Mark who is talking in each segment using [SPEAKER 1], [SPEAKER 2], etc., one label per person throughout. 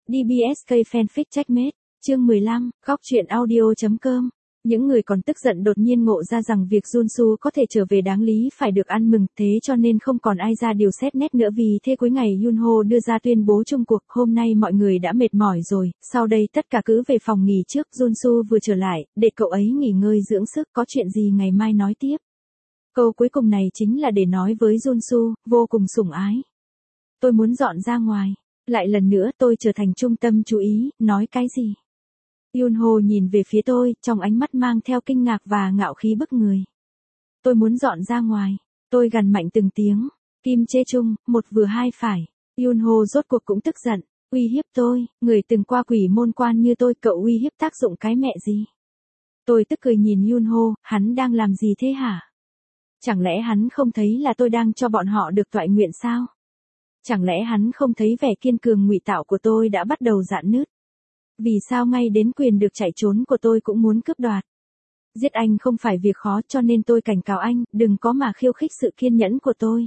[SPEAKER 1] DBSK Fanfic Checkmate, chương 15, góc truyện audio.com. Những người còn tức giận đột nhiên ngộ ra rằng việc Junsu có thể trở về đáng lý phải được ăn mừng, thế cho nên không còn ai ra điều xét nét nữa. Vì thế cuối ngày Yunho đưa ra tuyên bố chung cuộc, hôm nay mọi người đã mệt mỏi rồi, sau đây tất cả cứ về phòng nghỉ trước, Junsu vừa trở lại, để cậu ấy nghỉ ngơi dưỡng sức, có chuyện gì ngày mai nói tiếp. Câu cuối cùng này chính là để nói với Junsu, vô cùng sủng ái. Tôi muốn dọn ra ngoài, lại lần nữa tôi trở thành trung tâm chú ý, nói cái gì? Yunho nhìn về phía tôi, trong ánh mắt mang theo kinh ngạc và ngạo khí bức người. Tôi muốn dọn ra ngoài, tôi gằn mạnh từng tiếng, Kim Chê Chung, một vừa hai phải. Yunho rốt cuộc cũng tức giận, uy hiếp tôi, người từng qua quỷ môn quan như tôi, cậu uy hiếp tác dụng cái mẹ gì? Tôi tức cười nhìn Yunho, hắn đang làm gì thế hả? Chẳng lẽ hắn không thấy là tôi đang cho bọn họ được toại nguyện sao? Chẳng lẽ hắn không thấy vẻ kiên cường ngụy tạo của tôi đã bắt đầu rạn nứt? Vì sao ngay đến quyền được chạy trốn của tôi cũng muốn cướp đoạt? Giết anh không phải việc khó, cho nên tôi cảnh cáo anh, đừng có mà khiêu khích sự kiên nhẫn của tôi.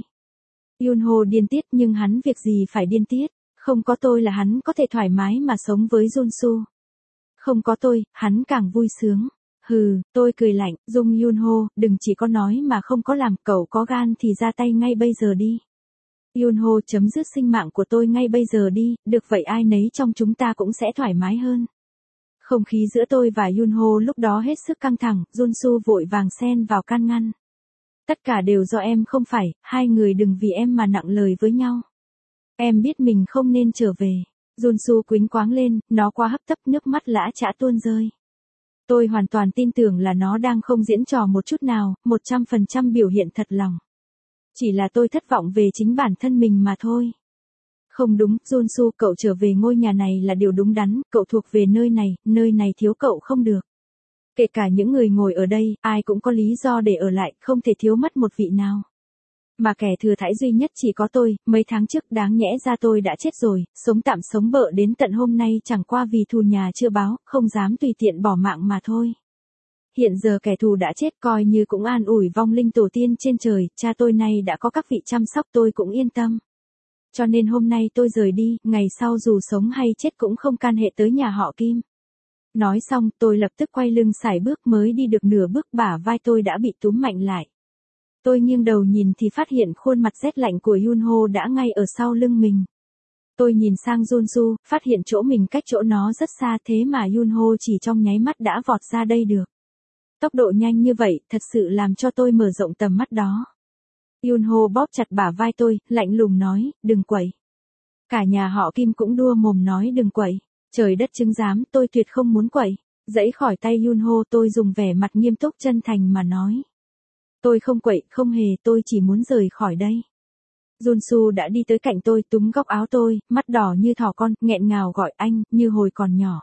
[SPEAKER 1] Yunho điên tiết, nhưng hắn việc gì phải điên tiết, không có tôi là hắn có thể thoải mái mà sống với Junsu. Không có tôi, hắn càng vui sướng. Hừ, tôi cười lạnh, Dung Yunho, đừng chỉ có nói mà không có làm, cậu có gan thì ra tay ngay bây giờ đi. Yunho, chấm dứt sinh mạng của tôi ngay bây giờ đi, được vậy ai nấy trong chúng ta cũng sẽ thoải mái hơn. Không khí giữa tôi và Yunho lúc đó hết sức căng thẳng, Junsu vội vàng xen vào can ngăn. Tất cả đều do em không phải, hai người đừng vì em mà nặng lời với nhau. Em biết mình không nên trở về. Junsu quýnh quáng lên, nó quá hấp tấp, nước mắt lã chã tuôn rơi. Tôi hoàn toàn tin tưởng là nó đang không diễn trò một chút nào, 100% biểu hiện thật lòng. Chỉ là tôi thất vọng về chính bản thân mình mà thôi. Không đúng, Junsu, cậu trở về ngôi nhà này là điều đúng đắn, cậu thuộc về nơi này thiếu cậu không được. Kể cả những người ngồi ở đây, ai cũng có lý do để ở lại, không thể thiếu mất một vị nào. Mà kẻ thừa thãi duy nhất chỉ có tôi, mấy tháng trước đáng nhẽ ra tôi đã chết rồi, sống tạm sống bợ đến tận hôm nay chẳng qua vì thù nhà chưa báo, không dám tùy tiện bỏ mạng mà thôi. Hiện giờ kẻ thù đã chết coi như cũng an ủi vong linh tổ tiên trên trời, cha tôi nay đã có các vị chăm sóc tôi cũng yên tâm. Cho nên hôm nay tôi rời đi, ngày sau dù sống hay chết cũng không can hệ tới nhà họ Kim. Nói xong tôi lập tức quay lưng sải bước, mới đi được nửa bước bả vai tôi đã bị túm mạnh lại. Tôi nghiêng đầu nhìn thì phát hiện khuôn mặt rét lạnh của Yunho đã ngay ở sau lưng mình. Tôi nhìn sang Junsu, phát hiện chỗ mình cách chỗ nó rất xa, thế mà Yunho chỉ trong nháy mắt đã vọt ra đây được. Tốc độ nhanh như vậy, thật sự làm cho tôi mở rộng tầm mắt đó. Yunho bóp chặt bả vai tôi, lạnh lùng nói, đừng quậy. Cả nhà họ Kim cũng đua mồm nói đừng quậy. Trời đất chứng giám, tôi tuyệt không muốn quậy. Giãy khỏi tay Yunho, tôi dùng vẻ mặt nghiêm túc chân thành mà nói. Tôi không quậy, không hề, tôi chỉ muốn rời khỏi đây. Junsu đã đi tới cạnh tôi, túm góc áo tôi, mắt đỏ như thỏ con, nghẹn ngào gọi anh, như hồi còn nhỏ.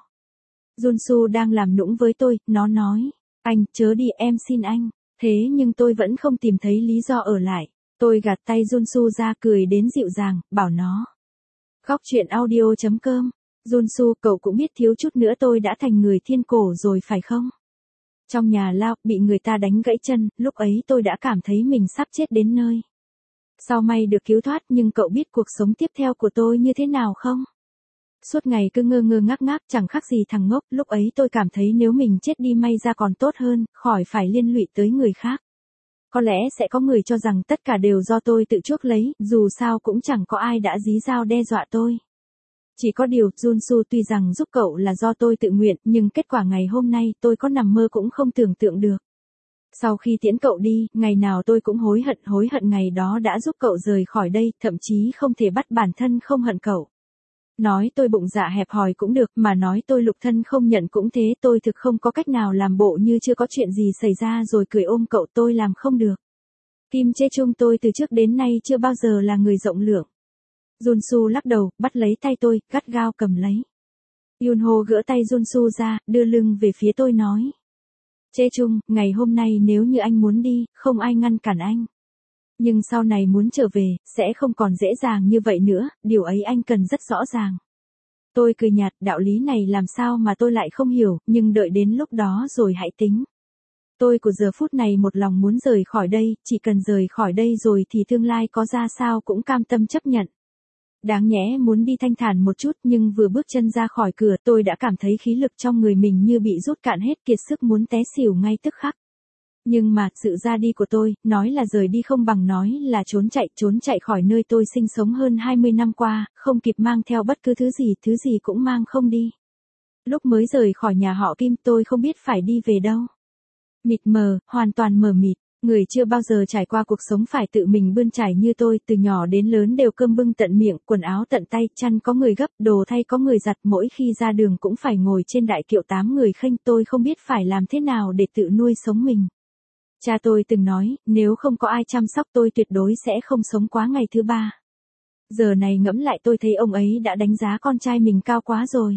[SPEAKER 1] Junsu đang làm nũng với tôi, nó nói. Anh, chớ đi, em xin anh. Thế nhưng tôi vẫn không tìm thấy lý do ở lại. Tôi gạt tay Junsu ra, cười đến dịu dàng, bảo nó. Góc truyện audio.com. Junsu, cậu cũng biết thiếu chút nữa tôi đã thành người thiên cổ rồi phải không? Trong nhà lao, bị người ta đánh gãy chân, lúc ấy tôi đã cảm thấy mình sắp chết đến nơi. Sao may được cứu thoát, nhưng cậu biết cuộc sống tiếp theo của tôi như thế nào không? Suốt ngày cứ ngơ ngơ ngác ngác, chẳng khác gì thằng ngốc, lúc ấy tôi cảm thấy nếu mình chết đi may ra còn tốt hơn, khỏi phải liên lụy tới người khác. Có lẽ sẽ có người cho rằng tất cả đều do tôi tự chuốc lấy, dù sao cũng chẳng có ai đã dí dao đe dọa tôi. Chỉ có điều, Junsu, tuy rằng giúp cậu là do tôi tự nguyện, nhưng kết quả ngày hôm nay tôi có nằm mơ cũng không tưởng tượng được. Sau khi tiễn cậu đi, ngày nào tôi cũng hối hận ngày đó đã giúp cậu rời khỏi đây, thậm chí không thể bắt bản thân không hận cậu. Nói tôi bụng dạ hẹp hòi cũng được, mà nói tôi lục thân không nhận cũng thế, tôi thực không có cách nào làm bộ như chưa có chuyện gì xảy ra rồi cười ôm cậu, tôi làm không được. Kim Chê Chung, tôi từ trước đến nay chưa bao giờ là người rộng lượng. Junsu lắc đầu, bắt lấy tay tôi, gắt gao cầm lấy. Yunho gỡ tay Junsu ra, đưa lưng về phía tôi nói. Chê Chung, ngày hôm nay nếu như anh muốn đi, không ai ngăn cản anh. Nhưng sau này muốn trở về, sẽ không còn dễ dàng như vậy nữa, điều ấy anh cần rất rõ ràng. Tôi cười nhạt, đạo lý này làm sao mà tôi lại không hiểu, nhưng đợi đến lúc đó rồi hãy tính. Tôi của giờ phút này một lòng muốn rời khỏi đây, chỉ cần rời khỏi đây rồi thì tương lai có ra sao cũng cam tâm chấp nhận. Đáng nhẽ muốn đi thanh thản một chút nhưng vừa bước chân ra khỏi cửa tôi đã cảm thấy khí lực trong người mình như bị rút cạn hết kiệt sức muốn té xỉu ngay tức khắc. Nhưng mà, sự ra đi của tôi, nói là rời đi không bằng nói là trốn chạy khỏi nơi tôi sinh sống hơn 20 năm qua, không kịp mang theo bất cứ thứ gì cũng mang không đi. Lúc mới rời khỏi nhà họ Kim tôi không biết phải đi về đâu. Mịt mờ, hoàn toàn mờ mịt. Người chưa bao giờ trải qua cuộc sống phải tự mình bươn trải như tôi, từ nhỏ đến lớn đều cơm bưng tận miệng, quần áo tận tay, chăn có người gấp, đồ thay có người giặt, mỗi khi ra đường cũng phải ngồi trên đại kiệu 8 người khênh, tôi không biết phải làm thế nào để tự nuôi sống mình. Cha tôi từng nói, nếu không có ai chăm sóc tôi tuyệt đối sẽ không sống quá ngày thứ 3. Giờ này ngẫm lại tôi thấy ông ấy đã đánh giá con trai mình cao quá rồi.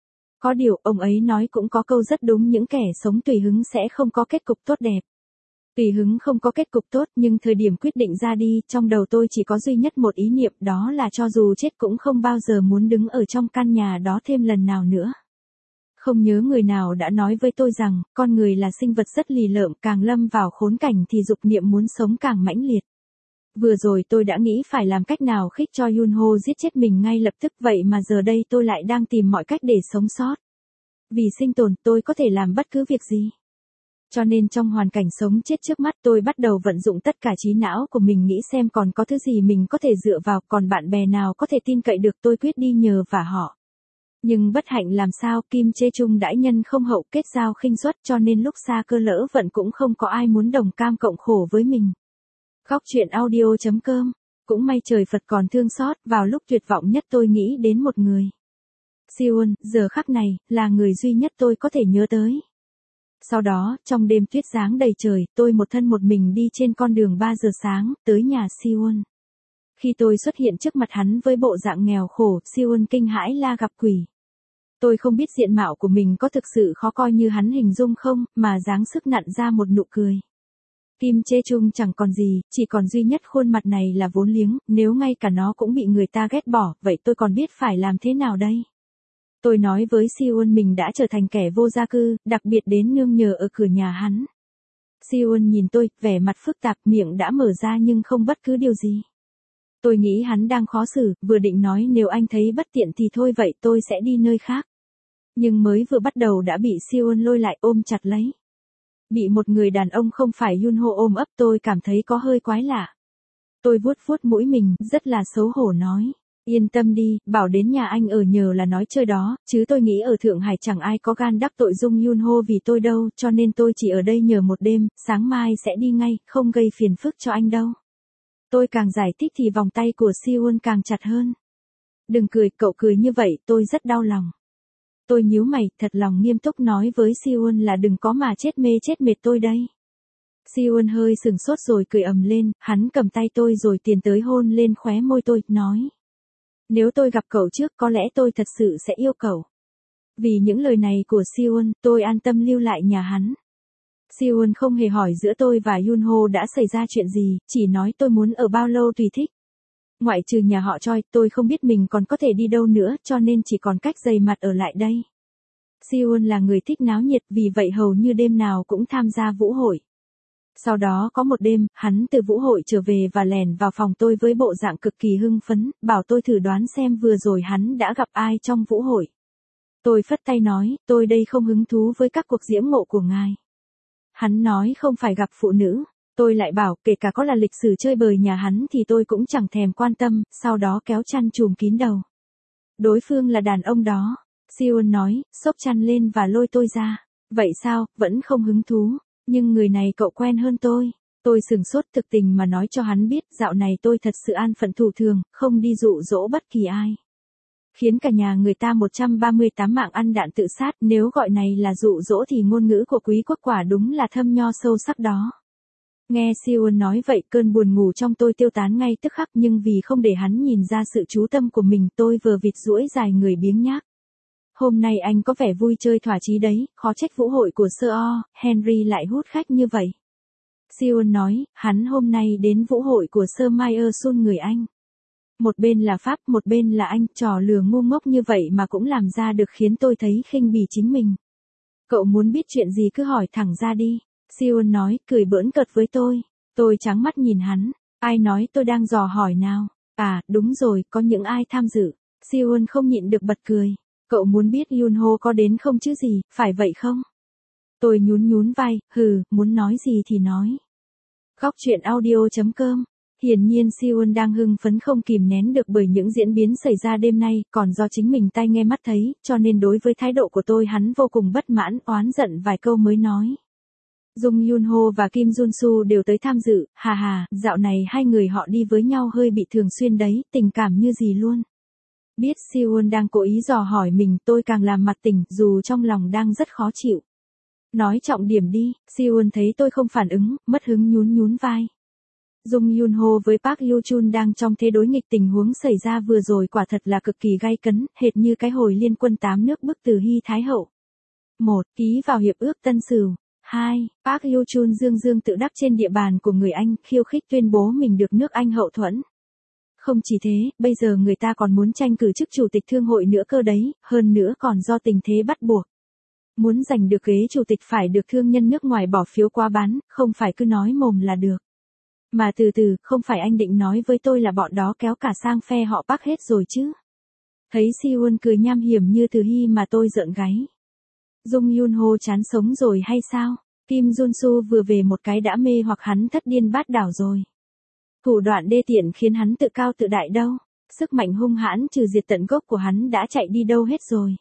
[SPEAKER 1] Có điều, ông ấy nói cũng có câu rất đúng, những kẻ sống tùy hứng sẽ không có kết cục tốt đẹp. Tùy hứng không có kết cục tốt, nhưng thời điểm quyết định ra đi, trong đầu tôi chỉ có duy nhất một ý niệm, đó là cho dù chết cũng không bao giờ muốn đứng ở trong căn nhà đó thêm lần nào nữa. Không nhớ người nào đã nói với tôi rằng, con người là sinh vật rất lì lợm, càng lâm vào khốn cảnh thì dục niệm muốn sống càng mãnh liệt. Vừa rồi tôi đã nghĩ phải làm cách nào khích cho Yunho giết chết mình ngay lập tức, vậy mà giờ đây tôi lại đang tìm mọi cách để sống sót. Vì sinh tồn, tôi có thể làm bất cứ việc gì. Cho nên trong hoàn cảnh sống chết trước mắt tôi bắt đầu vận dụng tất cả trí não của mình nghĩ xem còn có thứ gì mình có thể dựa vào, còn bạn bè nào có thể tin cậy được, tôi quyết đi nhờ vả họ. Nhưng bất hạnh làm sao, Kim Chê Chung đãi nhân không hậu, kết giao khinh suất, cho nên lúc xa cơ lỡ vận cũng không có ai muốn đồng cam cộng khổ với mình. Góc truyện audio.com. Cũng may trời Phật còn thương xót, vào lúc tuyệt vọng nhất tôi nghĩ đến một người. Siwon, giờ khắc này, là người duy nhất tôi có thể nhớ tới. Sau đó, trong đêm tuyết giáng đầy trời, tôi một thân một mình đi trên con đường 3 giờ sáng, tới nhà Siwon. Khi tôi xuất hiện trước mặt hắn với bộ dạng nghèo khổ, Siwon kinh hãi la gặp quỷ. Tôi không biết diện mạo của mình có thực sự khó coi như hắn hình dung không, mà dáng sức nặn ra một nụ cười. Kim Chê Chung chẳng còn gì, chỉ còn duy nhất khuôn mặt này là vốn liếng, nếu ngay cả nó cũng bị người ta ghét bỏ, vậy tôi còn biết phải làm thế nào đây? Tôi nói với Siwon mình đã trở thành kẻ vô gia cư, đặc biệt đến nương nhờ ở cửa nhà hắn. Siwon nhìn tôi, vẻ mặt phức tạp, miệng đã mở ra nhưng không bất cứ điều gì. Tôi nghĩ hắn đang khó xử, vừa định nói nếu anh thấy bất tiện thì thôi vậy tôi sẽ đi nơi khác. Nhưng mới vừa bắt đầu đã bị Siwon lôi lại ôm chặt lấy. Bị một người đàn ông không phải Yunho ôm ấp tôi cảm thấy có hơi quái lạ. Tôi vuốt vuốt mũi mình, rất là xấu hổ nói. Yên tâm đi, bảo đến nhà anh ở nhờ là nói chơi đó, chứ tôi nghĩ ở Thượng Hải chẳng ai có gan đắc tội Dung Yunho vì tôi đâu, cho nên tôi chỉ ở đây nhờ một đêm, sáng mai sẽ đi ngay, không gây phiền phức cho anh đâu. Tôi càng giải thích thì vòng tay của Siwon càng chặt hơn. Đừng cười, cậu cười như vậy, tôi rất đau lòng. Tôi nhíu mày, thật lòng nghiêm túc nói với Siwon là đừng có mà chết mê chết mệt tôi đây. Siwon hơi sừng sốt rồi cười ầm lên, hắn cầm tay tôi rồi tiến tới hôn lên khóe môi tôi, nói. Nếu tôi gặp cậu trước có lẽ tôi thật sự sẽ yêu cậu. Vì những lời này của Siwon, tôi an tâm lưu lại nhà hắn. Siwon không hề hỏi giữa tôi và Yunho đã xảy ra chuyện gì, chỉ nói tôi muốn ở bao lâu tùy thích. Ngoại trừ nhà họ Choi, tôi không biết mình còn có thể đi đâu nữa, cho nên chỉ còn cách dày mặt ở lại đây. Siwon là người thích náo nhiệt, vì vậy hầu như đêm nào cũng tham gia vũ hội. Sau đó có một đêm, hắn từ vũ hội trở về và lèn vào phòng tôi với bộ dạng cực kỳ hưng phấn, bảo tôi thử đoán xem vừa rồi hắn đã gặp ai trong vũ hội. Tôi phất tay nói, tôi đây không hứng thú với các cuộc diễm mộ của ngài. Hắn nói không phải gặp phụ nữ. Tôi lại bảo, kể cả có là lịch sử chơi bời nhà hắn thì tôi cũng chẳng thèm quan tâm, sau đó kéo chăn trùm kín đầu. Đối phương là đàn ông đó. Siwon nói, xốc chăn lên và lôi tôi ra. Vậy sao, vẫn không hứng thú. Nhưng người này cậu quen hơn tôi. Tôi sửng sốt thực tình mà nói cho hắn biết, dạo này tôi thật sự an phận thủ thường, không đi dụ dỗ bất kỳ ai. Khiến cả nhà người ta 138 mạng ăn đạn tự sát, nếu gọi này là dụ dỗ thì ngôn ngữ của quý quốc quả đúng là thâm nho sâu sắc đó. Nghe Siwon nói vậy cơn buồn ngủ trong tôi tiêu tán ngay tức khắc, nhưng vì không để hắn nhìn ra sự chú tâm của mình tôi vừa vịt duỗi dài người biếng nhác. Hôm nay anh có vẻ vui chơi thỏa chí đấy, khó trách vũ hội của Sir Henry lại hút khách như vậy. Siwon nói, hắn hôm nay đến vũ hội của Sir Myerson người Anh. Một bên là Pháp, một bên là Anh, trò lừa ngu ngốc như vậy mà cũng làm ra được khiến tôi thấy khinh bỉ chính mình. Cậu muốn biết chuyện gì cứ hỏi thẳng ra đi. Siwon nói, cười bỡn cợt với tôi. Tôi trắng mắt nhìn hắn. Ai nói tôi đang dò hỏi nào? À, đúng rồi, có những ai tham dự. Siwon không nhịn được bật cười. Cậu muốn biết Yunho có đến không chứ gì, phải vậy không? Tôi nhún vai, muốn nói gì thì nói. Góc truyện audio.com. Hiển nhiên Siwon đang hưng phấn không kìm nén được bởi những diễn biến xảy ra đêm nay, còn do chính mình tai nghe mắt thấy, cho nên đối với thái độ của tôi hắn vô cùng bất mãn, oán giận vài câu mới nói. Jung Yunho và Kim Junsu đều tới tham dự, dạo này hai người họ đi với nhau hơi bị thường xuyên đấy, tình cảm như gì luôn. Biết Siwon đang cố ý dò hỏi mình, tôi càng làm mặt tỉnh, dù trong lòng đang rất khó chịu. Nói trọng điểm đi, Siwon thấy tôi không phản ứng, mất hứng nhún vai. Jung Yunho với Park Hyo Chun đang trong thế đối nghịch, tình huống xảy ra vừa rồi quả thật là cực kỳ gay cấn, hệt như cái hồi liên quân 8 nước bức từ Hy Thái Hậu. 1. Ký vào hiệp ước Tân Sửu. 2. Park Hyo Chun dương tự đắc trên địa bàn của người Anh, khiêu khích tuyên bố mình được nước Anh hậu thuẫn. Không chỉ thế, bây giờ người ta còn muốn tranh cử chức chủ tịch thương hội nữa cơ đấy, hơn nữa còn do tình thế bắt buộc. Muốn giành được ghế chủ tịch phải được thương nhân nước ngoài bỏ phiếu qua bán, không phải cứ nói mồm là được. Mà từ từ, không phải anh định nói với tôi là bọn đó kéo cả sang phe họ Park hết rồi chứ? Thấy Siwon cười nham hiểm như Từ Hy mà tôi rợn gáy. Jung Yunho chán sống rồi hay sao? Kim Junsu vừa về một cái đã mê hoặc hắn thất điên bát đảo rồi. Thủ đoạn đê tiện khiến hắn tự cao tự đại đâu. Sức mạnh hung hãn trừ diệt tận gốc của hắn đã chạy đi đâu hết rồi.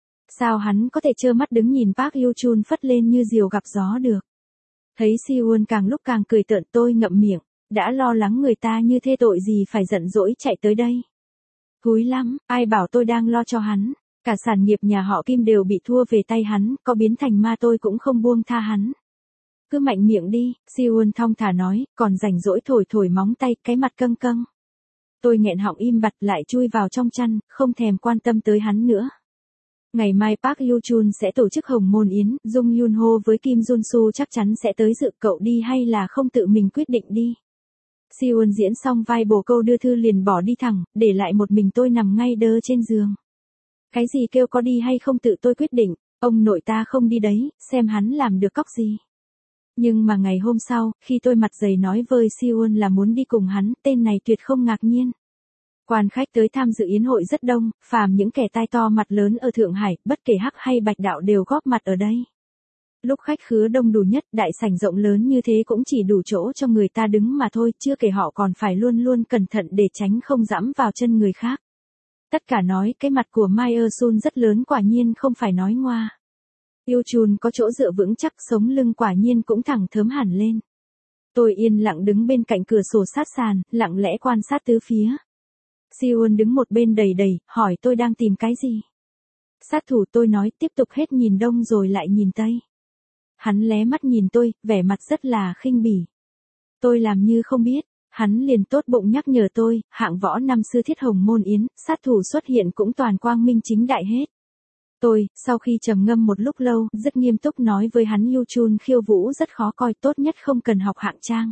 [SPEAKER 1] Sao hắn có thể trơ mắt đứng nhìn Park Hyo Chun phất lên như diều gặp gió được? Thấy Siwon càng lúc càng cười tợn, tôi ngậm miệng, đã lo lắng người ta như thế tội gì phải giận dỗi chạy tới đây. Thúi lắm, ai bảo tôi đang lo cho hắn, cả sản nghiệp nhà họ Kim đều bị thua về tay hắn, có biến thành ma tôi cũng không buông tha hắn. Cứ mạnh miệng đi, Siwon thong thả nói, còn rảnh rỗi thổi móng tay, cái mặt căng căng. Tôi nghẹn họng im bặt lại chui vào trong chăn, không thèm quan tâm tới hắn nữa. Ngày mai Park Hyo Chun sẽ tổ chức hồng môn yến, Jung Yunho với Kim Junsu chắc chắn sẽ tới dự, cậu đi hay là không tự mình quyết định đi. Siwon diễn xong vai bồ câu đưa thư liền bỏ đi thẳng, để lại một mình tôi nằm ngay đơ trên giường. Cái gì kêu có đi hay không tự tôi quyết định, ông nội ta không đi đấy, xem hắn làm được cóc gì. Nhưng mà ngày hôm sau, khi tôi mặt dày nói với Siwon là muốn đi cùng hắn, tên này tuyệt không ngạc nhiên. Quan khách tới tham dự yến hội rất đông, phàm những kẻ tai to mặt lớn ở Thượng Hải, bất kể Hắc hay Bạch đạo đều góp mặt ở đây. Lúc khách khứa đông đủ nhất, đại sảnh rộng lớn như thế cũng chỉ đủ chỗ cho người ta đứng mà thôi, chưa kể họ còn phải luôn luôn cẩn thận để tránh không dẫm vào chân người khác. Tất cả nói, cái mặt của Mai Sun rất lớn, quả nhiên không phải nói ngoa. Hyo Chun có chỗ dựa vững chắc, sống lưng quả nhiên cũng thẳng thớm hẳn lên. Tôi yên lặng đứng bên cạnh cửa sổ sát sàn, lặng lẽ quan sát tứ phía. Siwon đứng một bên đầy, hỏi tôi đang tìm cái gì. Sát thủ, tôi nói, tiếp tục hết nhìn đông rồi lại nhìn tây. Hắn lé mắt nhìn tôi, vẻ mặt rất là khinh bỉ. Tôi làm như không biết, hắn liền tốt bụng nhắc nhở tôi, hạng võ năm xưa thiết hồng môn yến, sát thủ xuất hiện cũng toàn quang minh chính đại hết. Tôi, sau khi trầm ngâm một lúc lâu, rất nghiêm túc nói với hắn, Hyo Chun khiêu vũ rất khó coi, tốt nhất không cần học hạng trang.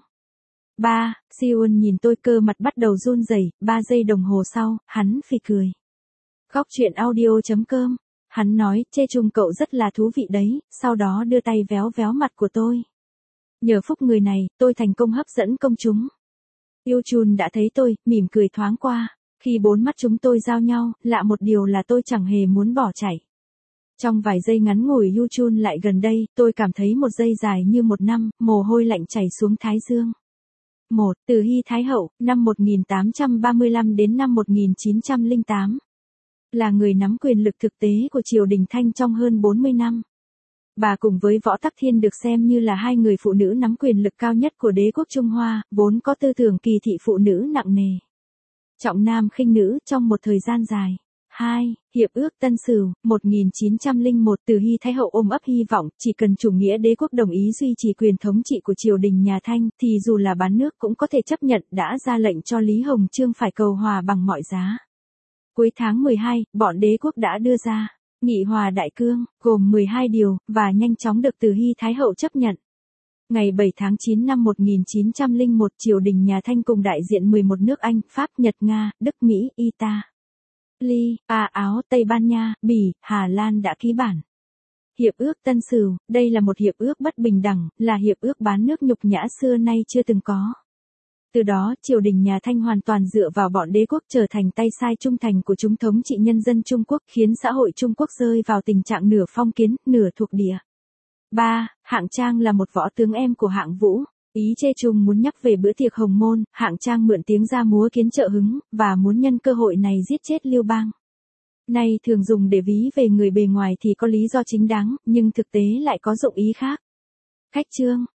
[SPEAKER 1] Siwon nhìn tôi, cơ mặt bắt đầu run rẩy. 3 giây đồng hồ sau, hắn phì cười. Góc truyện audio.com. Hắn nói, chê chung cậu rất là thú vị đấy, sau đó đưa tay véo mặt của tôi. Nhờ phúc người này, tôi thành công hấp dẫn công chúng. Hyo Chun đã thấy tôi, mỉm cười thoáng qua. Khi 4 mắt chúng tôi giao nhau, lạ một điều là tôi chẳng hề muốn bỏ chạy. Trong vài giây ngắn ngủi Hyo Chun lại gần đây, tôi cảm thấy một giây dài như một năm, mồ hôi lạnh chảy xuống thái dương. 1. Từ Hy Thái Hậu, năm 1835 đến năm 1908. Là người nắm quyền lực thực tế của triều đình Thanh trong hơn 40 năm. Bà cùng với Võ Tắc Thiên được xem như là hai người phụ nữ nắm quyền lực cao nhất của đế quốc Trung Hoa, vốn có tư tưởng kỳ thị phụ nữ nặng nề. Trọng nam khinh nữ trong một thời gian dài. 2. Hiệp ước Tân Sửu, 1901. Từ Hy Thái Hậu ôm ấp hy vọng, chỉ cần chủ nghĩa đế quốc đồng ý duy trì quyền thống trị của triều đình nhà Thanh, thì dù là bán nước cũng có thể chấp nhận, đã ra lệnh cho Lý Hồng Chương phải cầu hòa bằng mọi giá. Cuối tháng 12, bọn đế quốc đã đưa ra Nghị hòa đại cương, gồm 12 điều, và nhanh chóng được Từ Hy Thái Hậu chấp nhận. Ngày 7 tháng 9 năm 1901, triều đình nhà Thanh cùng đại diện 11 nước Anh, Pháp, Nhật, Nga, Đức, Mỹ, Italy, Áo, Tây Ban Nha, Bỉ, Hà Lan đã ký bản. Hiệp ước Tân Sửu, đây là một hiệp ước bất bình đẳng, là hiệp ước bán nước nhục nhã xưa nay chưa từng có. Từ đó, triều đình nhà Thanh hoàn toàn dựa vào bọn đế quốc trở thành tay sai trung thành của chúng thống trị nhân dân Trung Quốc, khiến xã hội Trung Quốc rơi vào tình trạng nửa phong kiến, nửa thuộc địa. 3. Hạng Trang là một võ tướng em của Hạng Vũ. Ý chê Trung muốn nhắc về bữa tiệc hồng môn, Hạng Trang mượn tiếng ra múa kiến trợ hứng, và muốn nhân cơ hội này giết chết Lưu Bang. Này thường dùng để ví về người bề ngoài thì có lý do chính đáng, nhưng thực tế lại có dụng ý khác. Khách chương.